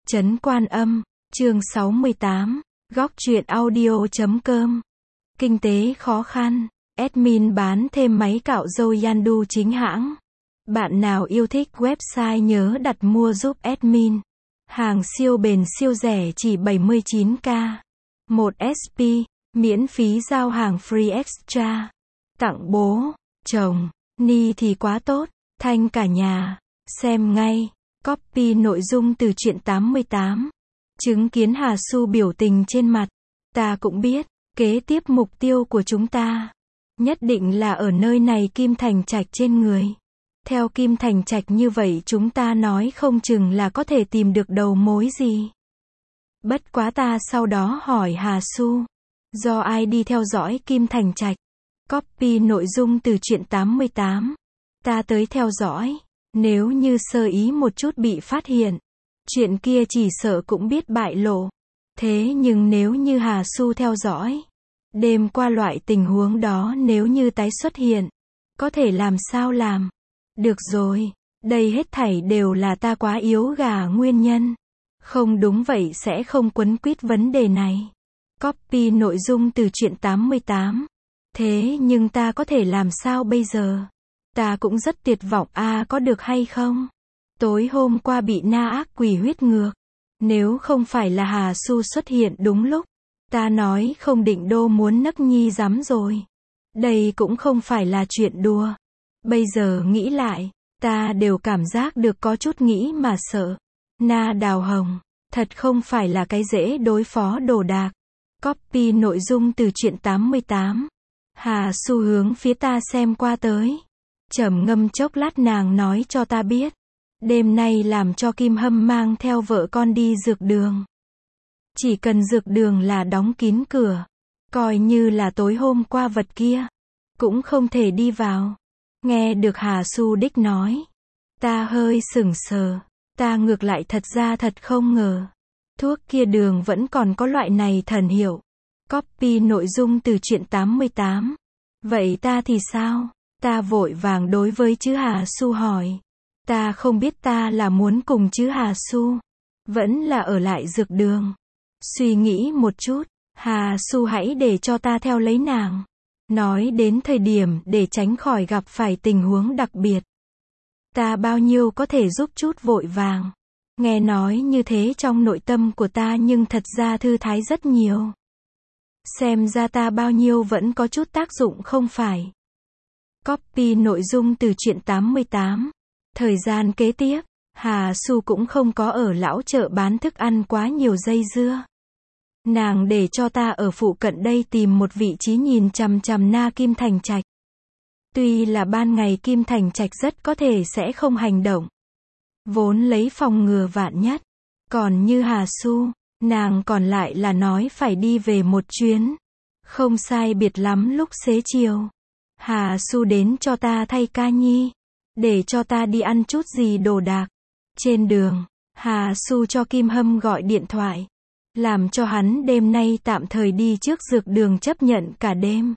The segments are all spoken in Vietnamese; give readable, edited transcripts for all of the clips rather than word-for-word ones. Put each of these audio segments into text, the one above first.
Trấn Quan Âm, chương 68, góc truyện audio.com. Kinh tế khó khăn, admin bán thêm máy cạo râu Yandu chính hãng. Bạn nào yêu thích website nhớ đặt mua giúp admin. Hàng siêu bền siêu rẻ chỉ 79k. 1 SP, miễn phí giao hàng free extra. Tặng bố, chồng, ni thì quá tốt, thanh cả nhà. Xem ngay. Copy nội dung từ truyện 88. Chứng kiến Hà Su biểu tình trên mặt. Ta cũng biết, kế tiếp mục tiêu của chúng ta nhất định là ở nơi này Kim Thành Trạch trên người. Theo Kim Thành Trạch như vậy chúng ta nói không chừng là có thể tìm được đầu mối gì. Bất quá ta sau đó hỏi Hà Su, do ai đi theo dõi Kim Thành Trạch? Copy nội dung từ truyện 88. Ta tới theo dõi. Nếu như sơ ý một chút bị phát hiện, chuyện kia chỉ sợ cũng biết bại lộ. Thế nhưng nếu như Hà Su theo dõi, đêm qua loại tình huống đó nếu như tái xuất hiện, có thể làm sao làm? Được rồi, đây hết thảy đều là ta quá yếu gà nguyên nhân. Không đúng vậy sẽ không quấn quýt vấn đề này. Copy nội dung từ truyện 88. Thế nhưng ta có thể làm sao bây giờ? Ta cũng rất tuyệt vọng có được hay không? Tối hôm qua bị na ác quỷ huyết ngược. Nếu không phải là Hà Su xuất hiện đúng lúc, ta nói không định đô muốn nấc nhi dám rồi. Đây cũng không phải là chuyện đùa. Bây giờ nghĩ lại, ta đều cảm giác được có chút nghĩ mà sợ. Na Đào Hồng, thật không phải là cái dễ đối phó đồ đạc. Copy nội dung từ truyện 88. Hà Su hướng phía ta xem qua tới. Trầm ngâm chốc lát nàng nói cho ta biết. Đêm nay làm cho Kim Hâm mang theo vợ con đi dược đường. Chỉ cần dược đường là đóng kín cửa. Coi như là tối hôm qua vật kia. Cũng không thể đi vào. Nghe được Hà Su đích nói. Ta hơi sửng sờ. Ta ngược lại thật ra thật không ngờ. Thuốc kia đường vẫn còn có loại này thần hiệu. Copy nội dung từ truyện 88. Vậy ta thì sao? Ta vội vàng đối với chữ Hà Su hỏi. Ta không biết ta là muốn cùng chữ Hà Su, vẫn là ở lại dược đường. Suy nghĩ một chút, Hà Su hãy để cho ta theo lấy nàng. Nói đến thời điểm để tránh khỏi gặp phải tình huống đặc biệt. Ta bao nhiêu có thể giúp chút vội vàng. Nghe nói như thế trong nội tâm của ta nhưng thật ra thư thái rất nhiều. Xem ra ta bao nhiêu vẫn có chút tác dụng không phải. Copy nội dung từ truyện 88. Thời gian kế tiếp, Hà Su cũng không có ở lão chợ bán thức ăn quá nhiều dây dưa. Nàng để cho ta ở phụ cận đây tìm một vị trí nhìn chằm chằm na Kim Thành Trạch. Tuy là ban ngày Kim Thành Trạch rất có thể sẽ không hành động. Vốn lấy phòng ngừa vạn nhất. Còn như Hà Su, nàng còn lại là nói phải đi về một chuyến. Không sai biệt lắm lúc xế chiều. Hà Su đến cho ta thay ca nhi. Để cho ta đi ăn chút gì đồ đạc. Trên đường, Hà Su cho Kim Hâm gọi điện thoại. Làm cho hắn đêm nay tạm thời đi trước dược đường chấp nhận cả đêm.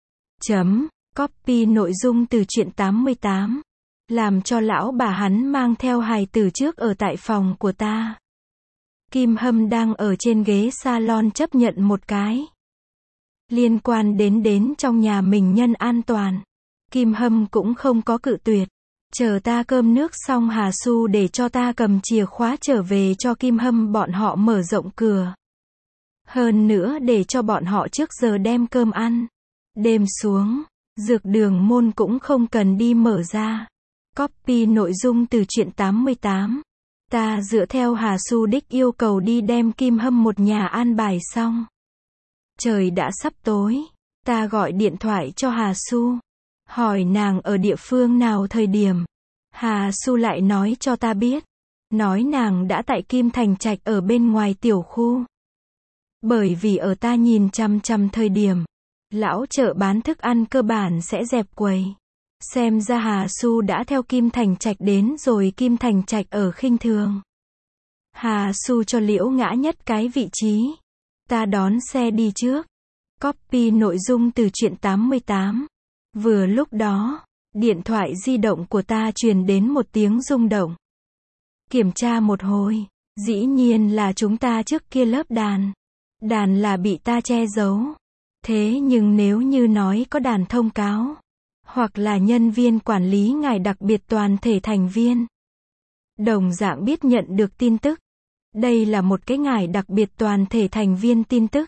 Copy nội dung từ truyện 88. Làm cho lão bà hắn mang theo hài tử trước ở tại phòng của ta. Kim Hâm đang ở trên ghế salon chấp nhận một cái. Liên quan đến trong nhà mình nhân an toàn. Kim Hâm cũng không có cự tuyệt. Chờ ta cơm nước xong Hà Su để cho ta cầm chìa khóa trở về cho Kim Hâm bọn họ mở rộng cửa. Hơn nữa để cho bọn họ trước giờ đem cơm ăn. Đêm xuống, dược đường môn cũng không cần đi mở ra. Copy nội dung từ truyện 88. Ta dựa theo Hà Su đích yêu cầu đi đem Kim Hâm một nhà an bài xong. Trời đã sắp tối. Ta gọi điện thoại cho Hà Su. Hỏi nàng ở địa phương nào thời điểm. Hà Su lại nói cho ta biết. Nói nàng đã tại Kim Thành Trạch ở bên ngoài tiểu khu. Bởi vì ở ta nhìn chằm chằm thời điểm. Lão chợ bán thức ăn cơ bản sẽ dẹp quầy. Xem ra Hà Su đã theo Kim Thành Trạch đến rồi Kim Thành Trạch ở khinh thường. Hà Su cho Liễu Ngã Nhất cái vị trí. Ta đón xe đi trước. Copy nội dung từ truyện 88. Vừa lúc đó, điện thoại di động của ta truyền đến một tiếng rung động. Kiểm tra một hồi, Dĩ nhiên là chúng ta trước kia lớp đàn. Đàn là bị ta che giấu. Thế nhưng nếu như nói có đàn thông cáo, hoặc là nhân viên quản lý ngài đặc biệt toàn thể thành viên, đồng dạng biết nhận được tin tức. Đây là một cái ngài đặc biệt toàn thể thành viên tin tức.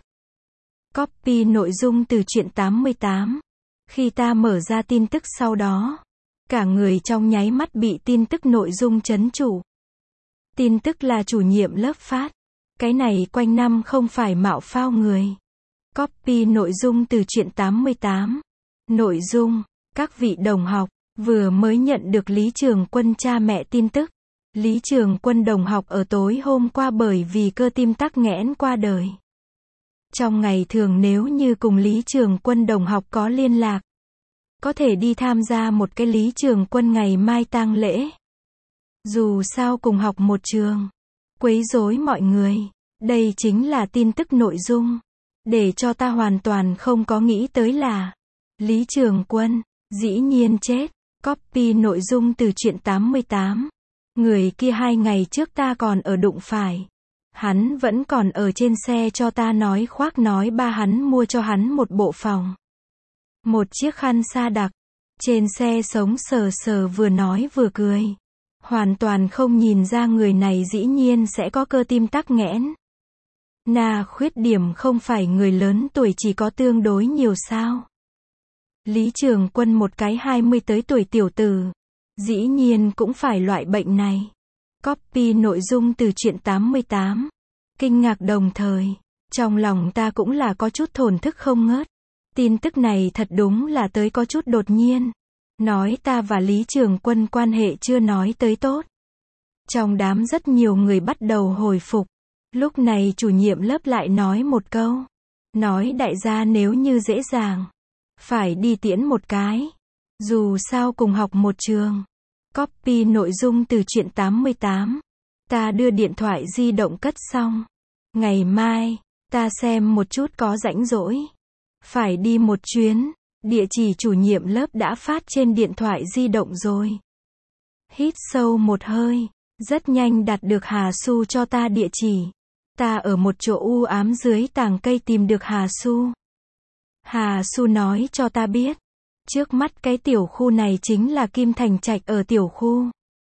Copy nội dung từ truyện 88. Khi ta mở ra tin tức sau đó, cả người trong nháy mắt bị tin tức nội dung trấn trụ. Tin tức là chủ nhiệm lớp phát. Cái này quanh năm không phải mạo phao người. Copy nội dung từ truyện 88. Nội dung, các vị đồng học, vừa mới nhận được Lý Trường Quân cha mẹ tin tức. Lý Trường Quân đồng học ở tối hôm qua bởi vì cơ tim tắc nghẽn qua đời. Trong ngày thường nếu như cùng Lý Trường Quân đồng học có liên lạc, có thể đi tham gia một cái Lý Trường Quân ngày mai tang lễ. Dù sao cùng học một trường, quấy rối mọi người. Đây chính là tin tức nội dung. Để cho ta hoàn toàn không có nghĩ tới là Lý Trường Quân, dĩ nhiên chết. Copy nội dung từ truyện 88. Người kia 2 ngày trước ta còn ở đụng phải. Hắn vẫn còn ở trên xe cho ta nói khoác nói ba hắn mua cho hắn một bộ phòng. Một chiếc khăn sa đặc. Trên xe sống sờ sờ vừa nói vừa cười. Hoàn toàn không nhìn ra người này dĩ nhiên sẽ có cơ tim tắc nghẽn. Khuyết điểm không phải người lớn tuổi chỉ có tương đối nhiều sao? Lý Trường Quân một cái 20 tới tuổi tiểu tử, dĩ nhiên cũng phải loại bệnh này. Copy nội dung từ truyện 88. Kinh ngạc đồng thời, trong lòng ta cũng là có chút thổn thức không ngớt. Tin tức này thật đúng là tới có chút đột nhiên. Nói ta và Lý Trường Quân quan hệ chưa nói tới tốt. Trong đám rất nhiều người bắt đầu hồi phục. Lúc này chủ nhiệm lớp lại nói một câu. Nói đại gia nếu như dễ dàng, phải đi tiễn một cái. Dù sao cùng học một trường. Copy nội dung từ truyện 88. Ta đưa điện thoại di động cất xong. Ngày mai, ta xem một chút có rảnh rỗi. Phải đi một chuyến. Địa chỉ chủ nhiệm lớp đã phát trên điện thoại di động rồi. Hít sâu một hơi. Rất nhanh đạt được Hà Su cho ta địa chỉ. Ta ở một chỗ u ám dưới tàng cây tìm được Hà Su. Hà Su nói cho ta biết. Trước mắt cái tiểu khu này chính là Kim Thành Trạch ở tiểu khu.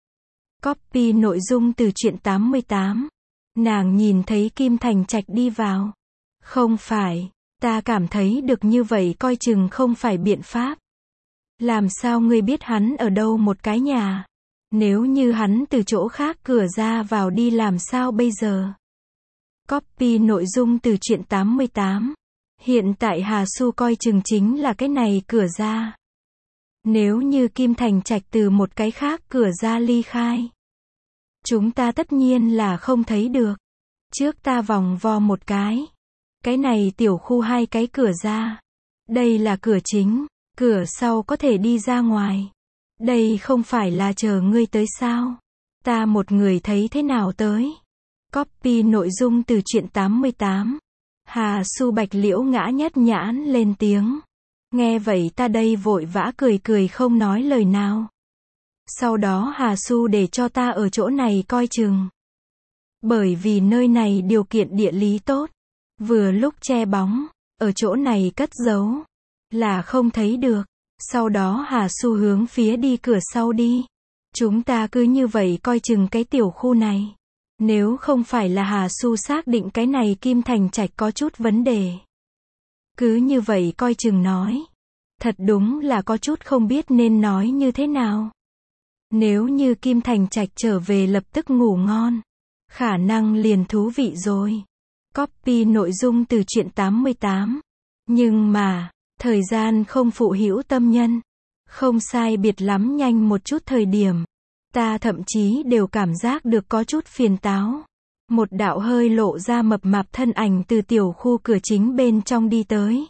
Copy nội dung từ truyện 88. Nàng nhìn thấy Kim Thành Trạch đi vào. Không phải, ta cảm thấy được như vậy coi chừng không phải biện pháp. Làm sao ngươi biết hắn ở đâu một cái nhà? Nếu như hắn từ chỗ khác cửa ra vào đi làm sao bây giờ? Copy nội dung từ truyện 88. Hiện tại Hà Su coi chừng chính là cái này cửa ra. Nếu như Kim Thành Trạch từ một cái khác cửa ra ly khai, chúng ta tất nhiên là không thấy được. Trước ta vòng vo một cái. Cái này tiểu khu 2 cái cửa ra. Đây là cửa chính, cửa sau có thể đi ra ngoài. Đây không phải là chờ ngươi tới sao? Ta một người thấy thế nào tới? Copy nội dung từ truyện 88. Hà Su Bạch Liễu ngã nhất nhãn lên tiếng. Nghe vậy ta đây vội vã cười cười không nói lời nào. Sau đó Hà Su để cho ta ở chỗ này coi chừng. Bởi vì nơi này điều kiện địa lý tốt. Vừa lúc che bóng, ở chỗ này cất giấu. Là không thấy được. Sau đó Hà Su hướng phía đi cửa sau đi. Chúng ta cứ như vậy coi chừng cái tiểu khu này. Nếu không phải là Hà Su xác định cái này Kim Thành Trạch có chút vấn đề. Cứ như vậy coi chừng nói. Thật đúng là có chút không biết nên nói như thế nào. Nếu như Kim Thành Trạch trở về lập tức ngủ ngon. Khả năng liền thú vị rồi. Copy nội dung từ truyện 88. Nhưng mà, thời gian không phụ hữu tâm nhân. Không sai biệt lắm nhanh một chút thời điểm. Ta thậm chí đều cảm giác được có chút phiền táo. Một đạo hơi lộ ra mập mạp thân ảnh từ tiểu khu cửa chính bên trong đi tới.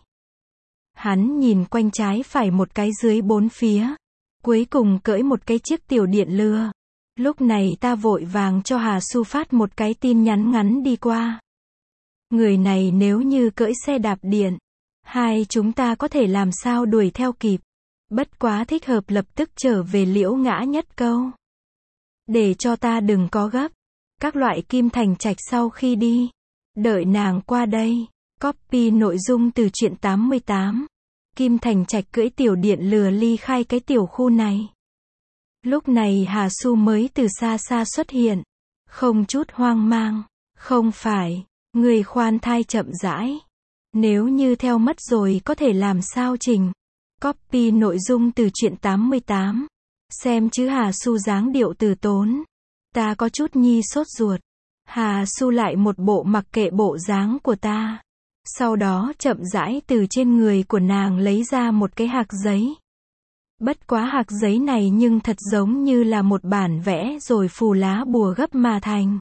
Hắn nhìn quanh trái phải một cái dưới bốn phía. Cuối cùng cưỡi một cái chiếc tiểu điện lừa. Lúc này ta vội vàng cho Hà Su phát một cái tin nhắn ngắn đi qua. Người này nếu như cưỡi xe đạp điện, hai chúng ta có thể làm sao đuổi theo kịp. Bất quá thích hợp lập tức trở về Liễu ngã nhất câu. Để cho ta đừng có gấp. các loại Kim Thành Trạch sau khi đi. Đợi nàng qua đây. Copy nội dung từ truyện 88. Kim Thành Trạch cưỡi tiểu điện lừa ly khai cái tiểu khu này. Lúc này Hà Su mới từ xa xa xuất hiện. Không chút hoang mang. Không phải. Người khoan thai chậm rãi. Nếu như theo mất rồi có thể làm sao chỉnh. Copy nội dung từ truyện 88. Xem chứ Hà Su dáng điệu từ tốn. Ta có chút nhi sốt ruột. Hà Su lại một bộ mặc kệ bộ dáng của ta. Sau đó chậm rãi từ trên người của nàng lấy ra một cái hạc giấy. Bất quá hạc giấy này nhưng thật giống như là một bản vẽ rồi phù lá bùa gấp mà thành.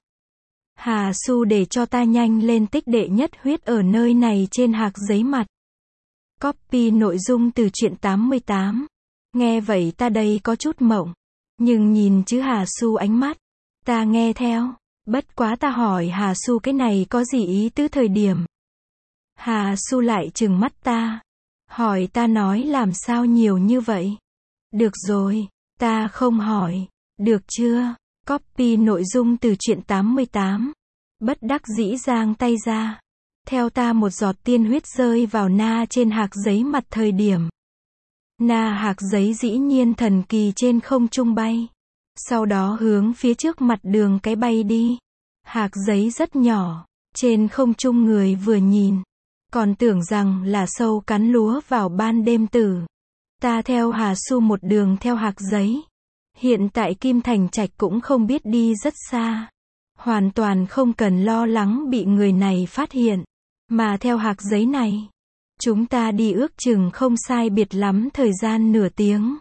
Hà Su để cho ta nhanh lên tích đệ nhất huyết ở nơi này trên hạc giấy mặt. Copy nội dung từ truyện 88. Nghe vậy ta đây có chút mộng. Nhưng nhìn chứ Hà Su ánh mắt. Ta nghe theo. Bất quá ta hỏi Hà Su cái này có gì ý tứ thời điểm. Hà Su lại trừng mắt ta. Hỏi ta nói làm sao nhiều như vậy. Được rồi. Ta không hỏi. Được chưa? Copy nội dung từ truyện 88. Bất đắc dĩ giang tay ra. Theo ta một giọt tiên huyết rơi vào na trên hạc giấy mặt thời điểm. Na hạc giấy dĩ nhiên thần kỳ trên không trung bay. Sau đó hướng phía trước mặt đường cái bay đi. Hạc giấy rất nhỏ. Trên không trung người vừa nhìn. Còn tưởng rằng là sâu cắn lúa vào ban đêm tử. Ta theo Hà Su một đường theo hạc giấy. Hiện tại Kim Thành Trạch cũng không biết đi rất xa. Hoàn toàn không cần lo lắng bị người này phát hiện. Mà theo hạc giấy này. Chúng ta đi ước chừng không sai biệt lắm thời gian nửa tiếng.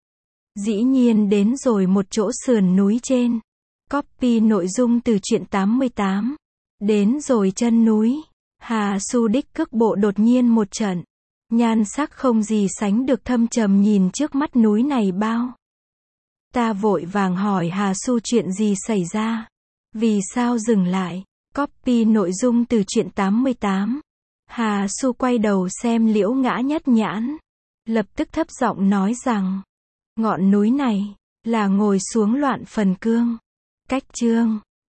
Dĩ nhiên đến rồi một chỗ sườn núi trên. Copy nội dung từ truyện 88. Đến rồi chân núi. Hà Su đích cước bộ đột nhiên một trận. Nhan sắc không gì sánh được thâm trầm nhìn trước mắt núi này bao. Ta vội vàng hỏi Hà Su chuyện gì xảy ra. Vì sao dừng lại. Copy nội dung từ truyện 88. Hà Su quay đầu xem Liễu Ngã Nhất Nhãn. Lập tức thấp giọng nói rằng. Ngọn núi này, là ngồi xuống loạn phần cương. Cách chương.